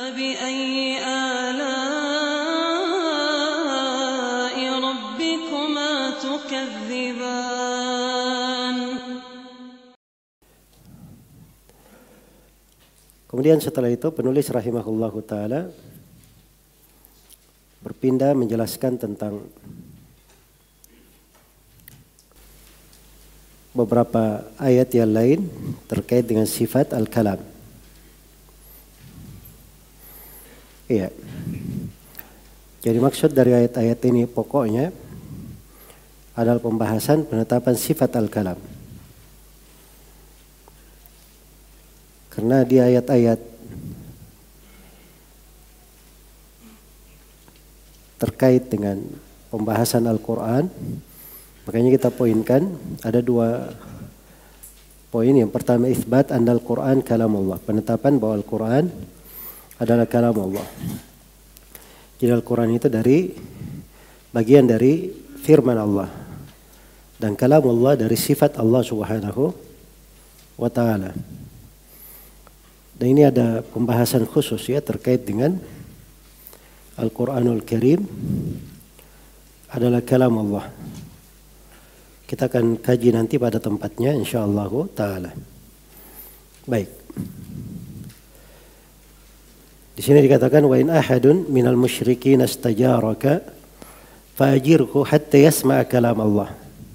فبأي آلاء ربكما تكذبان. Kemudian setelah itu penulis rahimahullahu ta'ala berpindah menjelaskan tentang beberapa ayat yang lain terkait dengan sifat al-kalam. Iya. Jadi maksud dari ayat-ayat ini pokoknya adalah pembahasan penetapan sifat al-kalam. Karena di ayat-ayat terkait dengan pembahasan Al-Quran, makanya kita poinkan ada dua poin. Yang pertama, isbat anna Al-Quran kalamullah, penetapan bahwa Al-Quran adalah kalamullah. Jadi Al-Quran itu dari bagian dari firman Allah, dan kalamullah dari sifat Allah subhanahu wa ta'ala. Dan ini ada pembahasan khusus ya terkait dengan Al-Quranul Karim adalah kalam Allah. Kita akan kaji nanti pada tempatnya insyaallah ta'ala. Baik. Di sini dikatakan wa in ahadun minal musyrikin istajaraka fa'ajirhu hatta yasma'a kalam Allah.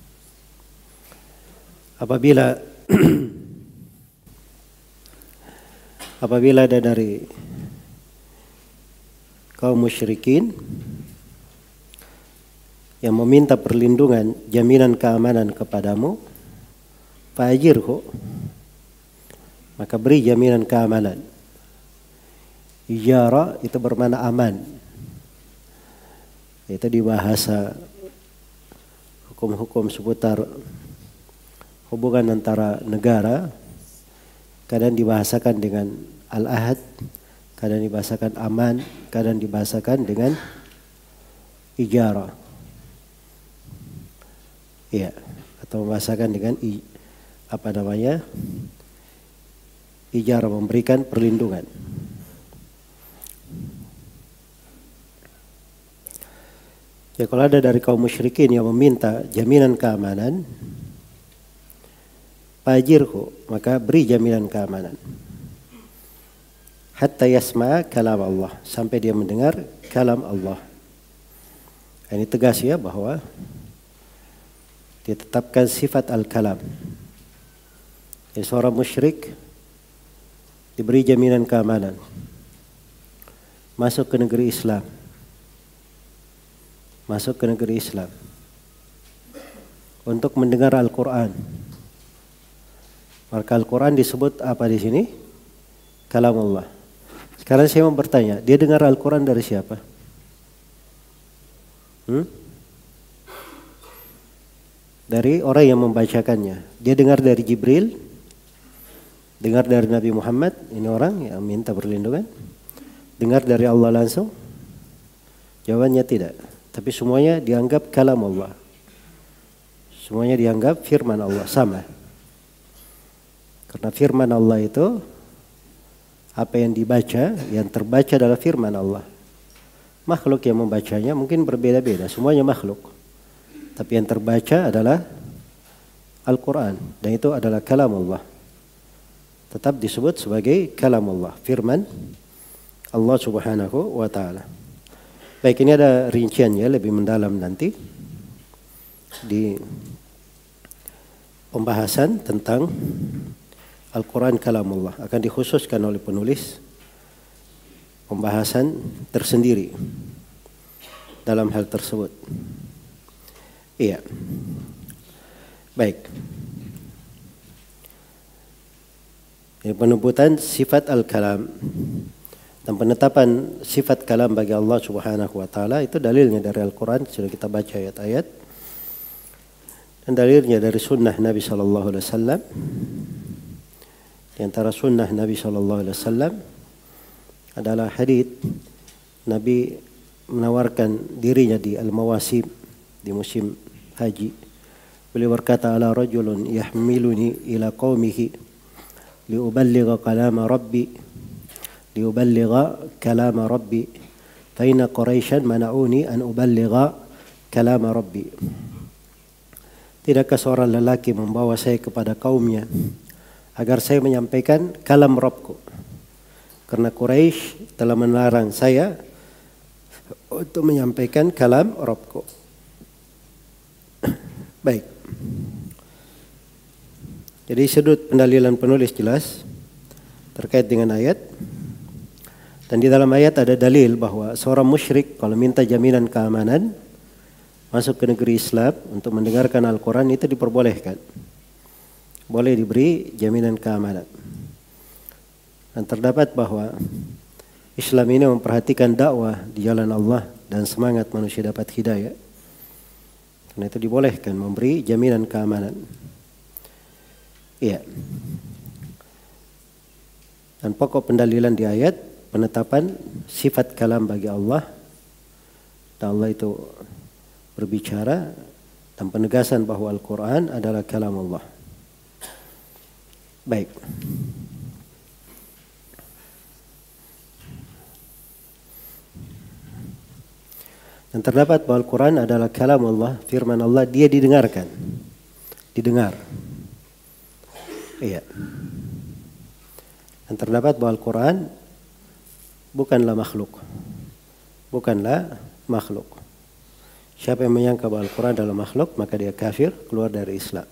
Apabila ada dari kaum musyrikin yang meminta perlindungan, jaminan keamanan kepadamu, fa'ajirhu, maka beri jaminan keamanan. Ijara itu bermakna aman. Itu di bahasa hukum-hukum seputar hubungan antara negara, kadang dibahasakan dengan al-ahad, kadang dibahasakan aman, kadang dibahasakan dengan ijara. Iya, atau membahasakan dengan ijara, memberikan perlindungan. Ya, kalau ada dari kaum musyrikin yang meminta jaminan keamanan, fajirhu, maka beri jaminan keamanan. Hatta yasma'a kalam Allah, sampai dia mendengar kalam Allah. Ini tegas ya bahwa ditetapkan sifat al-kalam. Jadi seorang musyrik diberi jaminan keamanan masuk ke negeri Islam. Masuk ke negeri Islam untuk mendengar Al-Quran. Maka Al-Quran disebut apa di sini? Kalamullah. Sekarang saya mau bertanya, dia dengar Al-Quran dari siapa? Dari orang yang membacakannya. Dia dengar dari Jibril, dengar dari Nabi Muhammad, ini orang yang minta perlindungan. Dengar dari Allah langsung? Jawabannya tidak. Tapi semuanya dianggap kalam Allah. Semuanya dianggap firman Allah, sama. Karena firman Allah itu apa yang dibaca, yang terbaca adalah firman Allah. Makhluk yang membacanya mungkin berbeda-beda, semuanya makhluk. Tapi yang terbaca adalah Al-Quran, dan itu adalah kalam Allah. Tetap disebut sebagai kalam Allah, firman Allah subhanahu wa ta'ala. Baik, ini ada rinciannya lebih mendalam nanti di pembahasan tentang Al-Quran kalamullah. Akan dikhususkan oleh penulis pembahasan tersendiri dalam hal tersebut. Iya. Baik. Ini penyebutan sifat al-kalam dan penetapan sifat kalam bagi Allah Subhanahu wa taala itu dalilnya dari Al-Quran, sudah kita baca ayat-ayat, dan dalilnya dari sunnah Nabi sallallahu alaihi wasallam. Di antara sunnah Nabi sallallahu alaihi wasallam adalah hadits Nabi menawarkan dirinya di al-mawasim, di musim haji. Beliau berkata, ala rajulun yahmiluni ila qaumihi liuballigha kalama rabbi liuballigha kalam rabbi fa inna quraisyan mana'uni an uballigha kalam rabbi. Tidakkah seorang lelaki membawa saya kepada kaumnya agar saya menyampaikan kalam Rabbku? Karena Quraisy telah melarang saya untuk menyampaikan kalam Rabbku. Baik. Jadi sudut pendalilan penulis jelas terkait dengan ayat. Dan di dalam ayat ada dalil bahwa seorang musyrik kalau minta jaminan keamanan masuk ke negeri Islam untuk mendengarkan Al-Quran itu diperbolehkan. Boleh diberi jaminan keamanan. Dan terdapat bahwa Islam ini memperhatikan dakwah di jalan Allah dan semangat manusia dapat hidayah. Karena itu dibolehkan memberi jaminan keamanan. Iya. Dan pokok pendalilan di ayat penetapan sifat kalam bagi Allah. Dan Allah itu berbicara dan penegasan bahwa Al-Quran adalah kalam Allah. Baik. Dan terdapat bahwa Al-Quran adalah kalam Allah, firman Allah, dia didengarkan. Didengar. Iya. Dan terdapat bahwa Al-Quran bukanlah makhluk. Bukanlah makhluk. Siapa yang menyangka bahwa Al-Quran adalah makhluk, maka dia kafir, keluar dari Islam.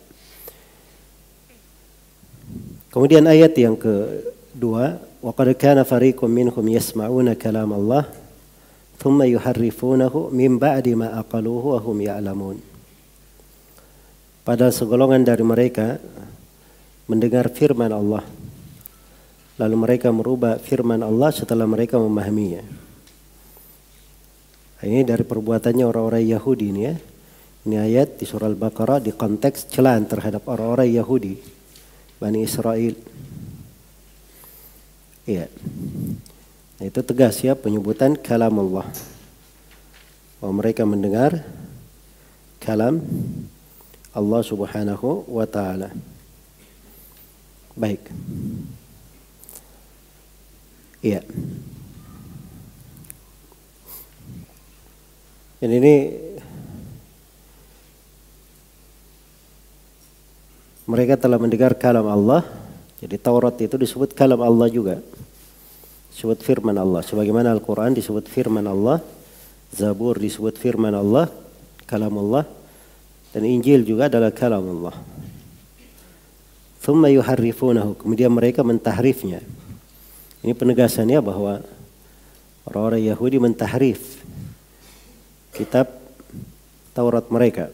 Kemudian ayat yang kedua, وَقَدْ كَانَ فَرِيقٌ مِّنْهُمْ يَسْمَعُونَ كَلَامَ اللَّهِ ثُمَّ يُحَرِّفُونَهُ مِنْ بَعْدِ مَا أَقَلُوهُ وَهُمْ يَعْلَمُونَ. Padahal segolongan dari mereka mendengar firman Allah, lalu mereka merubah firman Allah setelah mereka memahaminya. Ini dari perbuatannya orang-orang Yahudi ini ya. Ini ayat di surah Al-Baqarah di konteks celaan terhadap orang-orang Yahudi, Bani Israel. Iya. Nah, itu tegas ya penyebutan kalam Allah. Bahwa mereka mendengar kalam Allah Subhanahu wa taala. Baik. Iya. Dan ini mereka telah mendengar kalam Allah. Jadi Taurat itu disebut kalam Allah juga. Disebut firman Allah. Sebagaimana Al-Quran disebut firman Allah. Zabur disebut firman Allah. Kalam Allah. Dan Injil juga adalah kalam Allah. Thumma yuharrifunahu. Kemudian mereka mentahrifnya. Ini penegasannya bahwa orang-orang Yahudi mentahrif kitab Taurat mereka.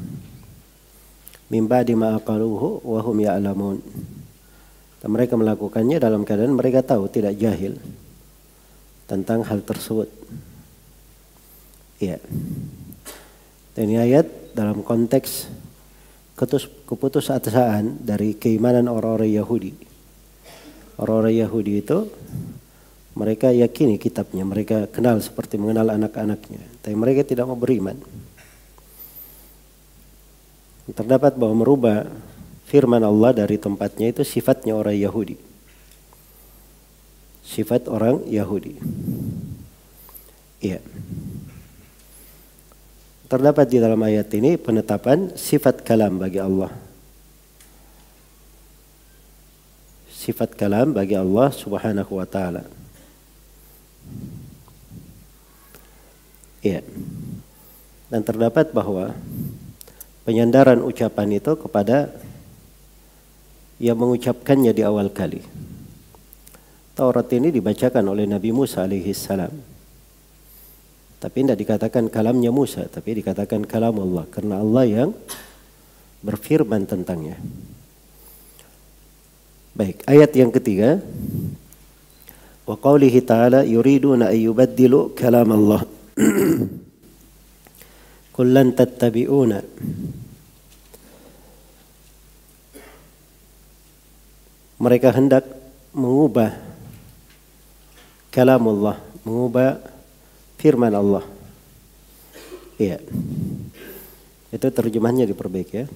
Min ba'di ma aqaluhu wa hum ya'lamun. Dan mereka melakukannya dalam keadaan mereka tahu, tidak jahil tentang hal tersebut. Iya. Dan ini ayat dalam konteks keputusasaan dari keimanan orang-orang Yahudi. Orang-orang Yahudi itu mereka yakini kitabnya, mereka kenal seperti mengenal anak-anaknya, tapi mereka tidak mau beriman. Terdapat bahwa merubah firman Allah dari tempatnya itu sifatnya orang Yahudi. Sifat orang Yahudi. Iya. Terdapat di dalam ayat ini penetapan sifat kalam bagi Allah. Sifat kalam bagi Allah Subhanahu wa taala. Iya. Dan terdapat bahwa penyandaran ucapan itu kepada yang mengucapkannya di awal kali. Taurat ini dibacakan oleh Nabi Musa alaihi salam. Tapi tidak dikatakan kalamnya Musa, tapi dikatakan kalam Allah. Karena Allah yang berfirman tentangnya. Baik, ayat yang ketiga. Wa qawlihi ta'ala yuriduna ayyubaddilu kalam Allah. Kullan tattabi'una. Mereka hendak mengubah kalam Allah, mengubah firman Allah. Iya. Itu terjemahnya diperbaiki ya.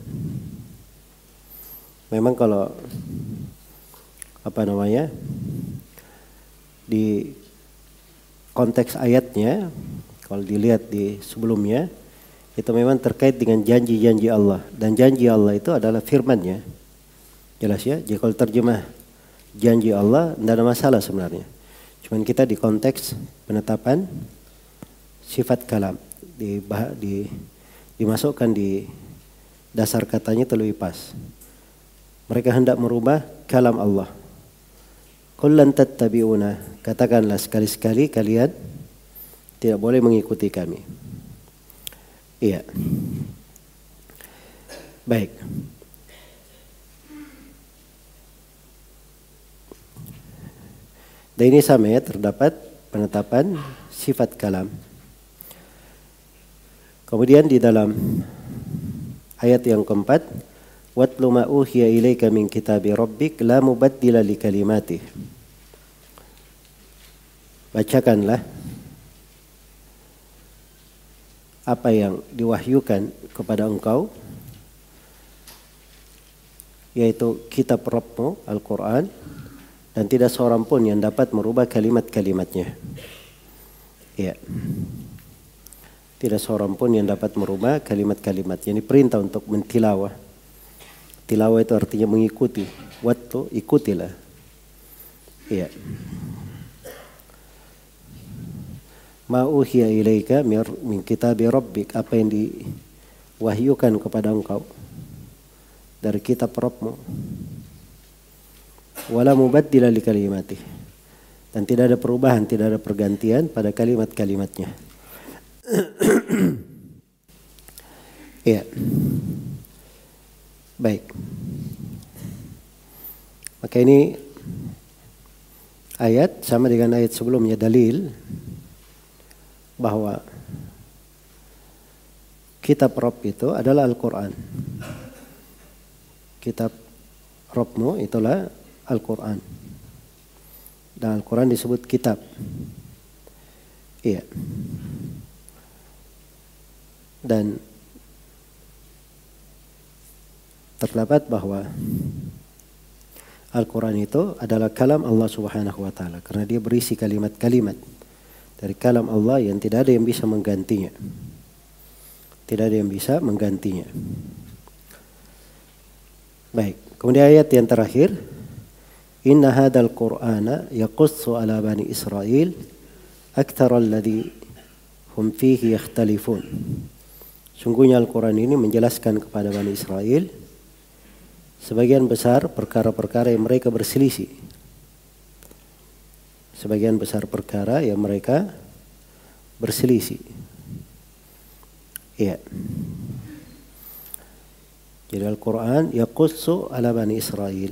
Memang kalau di konteks ayatnya, kalau dilihat di sebelumnya, itu memang terkait dengan janji-janji Allah. Dan janji Allah itu adalah firman-Nya. Jelas ya, jadi kalau terjemah janji Allah, tidak ada masalah sebenarnya. Cuman kita di konteks penetapan sifat kalam, dimasukkan di dasar katanya itu lebih pas. Mereka hendak merubah kalam Allah. Qul lan tattabi'una, katakanlah sekali-sekali kalian tidak boleh mengikuti kami. Iya. Baik. Dan ini sama ya, terdapat penetapan sifat kalam. Kemudian di dalam ayat yang keempat, watlu ma uhiya ilaika min kitabi rabbik la mubaddila li kalimatih. Bacakanlah apa yang diwahyukan kepada engkau, yaitu kitab Rabbmu, Al-Quran, dan tidak seorang pun yang dapat merubah kalimat-kalimatnya. Ya. Tidak seorang pun yang dapat merubah kalimat-kalimatnya. Ini perintah untuk mentilawah. Tilawah itu artinya mengikuti. Watlu, ikutilah. Ya. Ma uhiya ilaika min kitabi rabbik, apa yang diwahyukan kepada engkau dari kitab Rabbmu. Wala mubaddila li kalimatih, dan tidak ada perubahan, tidak ada pergantian pada kalimat-kalimatnya. Ya. Baik. Maka ini ayat sama dengan ayat sebelumnya, dalil bahwa kitab Rabb itu adalah Al-Quran. Kitab Rabbmu itulah Al-Quran. Dan Al-Quran disebut kitab. Iya. Dan terdapat bahwa Al-Quran itu adalah kalam Allah Subhanahu wa taala, karena dia berisi kalimat-kalimat dari kalam Allah yang tidak ada yang bisa menggantinya. Tidak ada yang bisa menggantinya. Baik, kemudian ayat yang terakhir, inna hadzal qur'ana yaqussu ala bani Israil aktsara alladhi hum fihi yakhtalifun. Sungguhnya Al-Quran ini menjelaskan kepada Bani Israel sebagian besar perkara-perkara yang mereka berselisih. Sebagian besar perkara yang mereka berselisih. Iya. Jadi Al-Quran yaqussu ala Bani Israel,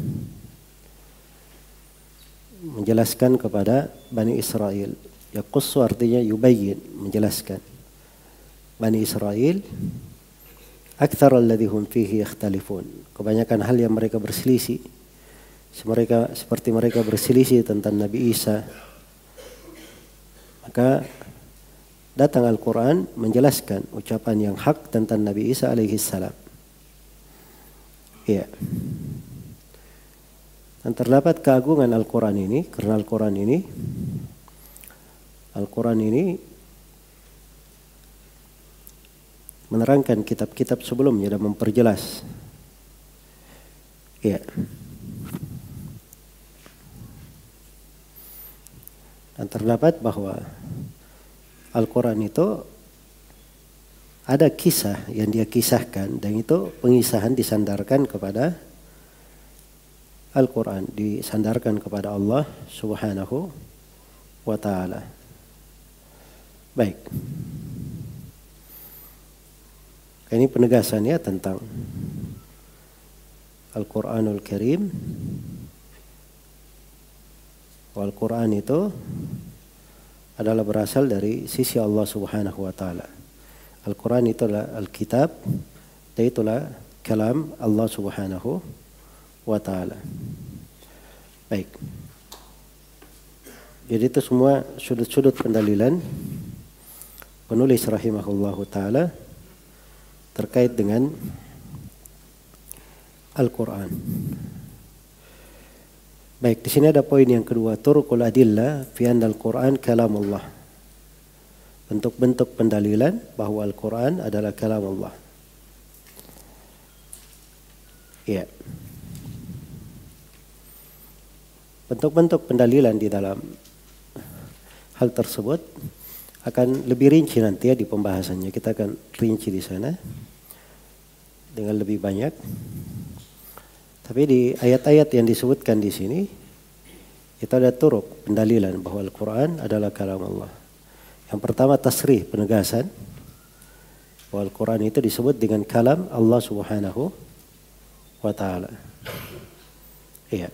menjelaskan kepada Bani Israel. Yaqussu artinya yubayyin, menjelaskan. Bani Israel aktsar alladhi hum fihi yakhtalifun, kebanyakan hal yang mereka berselisih. Seperti mereka berselisih tentang Nabi Isa, maka datang Al-Quran menjelaskan ucapan yang hak tentang Nabi Isa alaihi salam. Ya. Dan terdapat keagungan Al-Quran ini, karena Al-Quran ini menerangkan kitab-kitab sebelumnya dan memperjelas. Ya. Dan terdapat bahwa Al-Quran itu ada kisah yang dia kisahkan, dan itu pengisahan disandarkan kepada Al-Quran, disandarkan kepada Allah Subhanahu wa ta'ala. Baik. Ini penegasannya tentang Al-Quranul Karim. Al-Quran itu adalah berasal dari sisi Allah Subhanahu wa ta'ala. Al-Quran itulah Al-Kitab, dan itulah kalam Allah Subhanahu wa ta'ala. Baik. Jadi itu semua sudut-sudut pendalilan penulis rahimahullahu ta'ala terkait dengan Al-Quran. Baik, di sini ada poin yang kedua, turuqul adillah fi anna al-Qur'an kalamullah. Bentuk-bentuk pendalilan bahwa Al-Qur'an adalah kalamullah. Iya. Bentuk-bentuk pendalilan di dalam hal tersebut akan lebih rinci nanti ya di pembahasannya. Kita akan rinci di sana dengan lebih banyak. Tapi di ayat-ayat yang disebutkan di sini itu ada turuk pendalilan bahwa Al-Quran adalah kalam Allah. Yang pertama tasrih, penegasan bahwa Al-Quran itu disebut dengan kalam Allah Subhanahu wa ta'ala. Iya.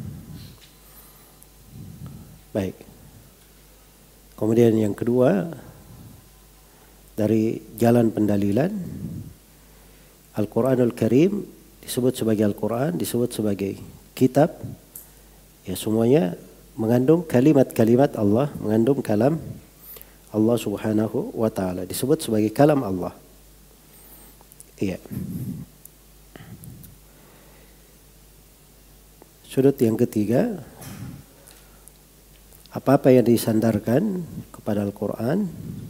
Baik. Kemudian yang kedua, dari jalan pendalilan, Al-Quranul Karim disebut sebagai Al-Quran, disebut sebagai kitab. Ya, semuanya mengandung kalimat-kalimat Allah, mengandung kalam Allah Subhanahu wa ta'ala. Disebut sebagai kalam Allah. Iya. Sudut yang ketiga, apa-apa yang disandarkan kepada Al-Quran,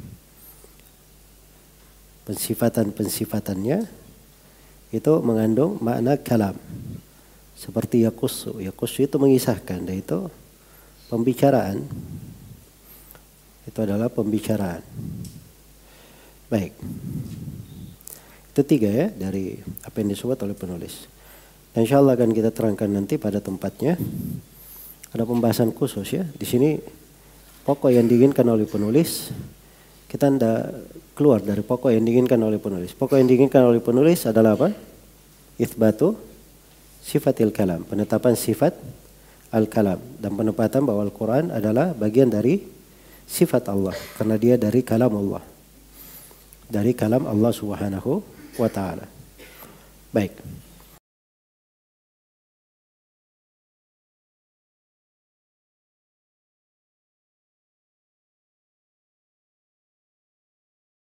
pensifatan-pensifatannya itu mengandung makna kalam. Seperti yakussu. Yakussu itu mengisahkan, dan itu pembicaraan. Itu adalah pembicaraan. Baik. Itu tiga ya dari apa yang disebut oleh penulis. Dan insya Allah akan kita terangkan nanti pada tempatnya. Ada pembahasan khusus ya. Di sini pokok yang diinginkan oleh penulis, kita tidak keluar dari pokok yang diinginkan oleh penulis. Pokok yang diinginkan oleh penulis adalah apa? Itsbatu sifatil kalam, penetapan sifat al-kalam, dan penempatan bahwa Al-Quran adalah bagian dari sifat Allah, karena dia dari kalam Allah, dari kalam Allah Subhanahu wa ta'ala. Baik.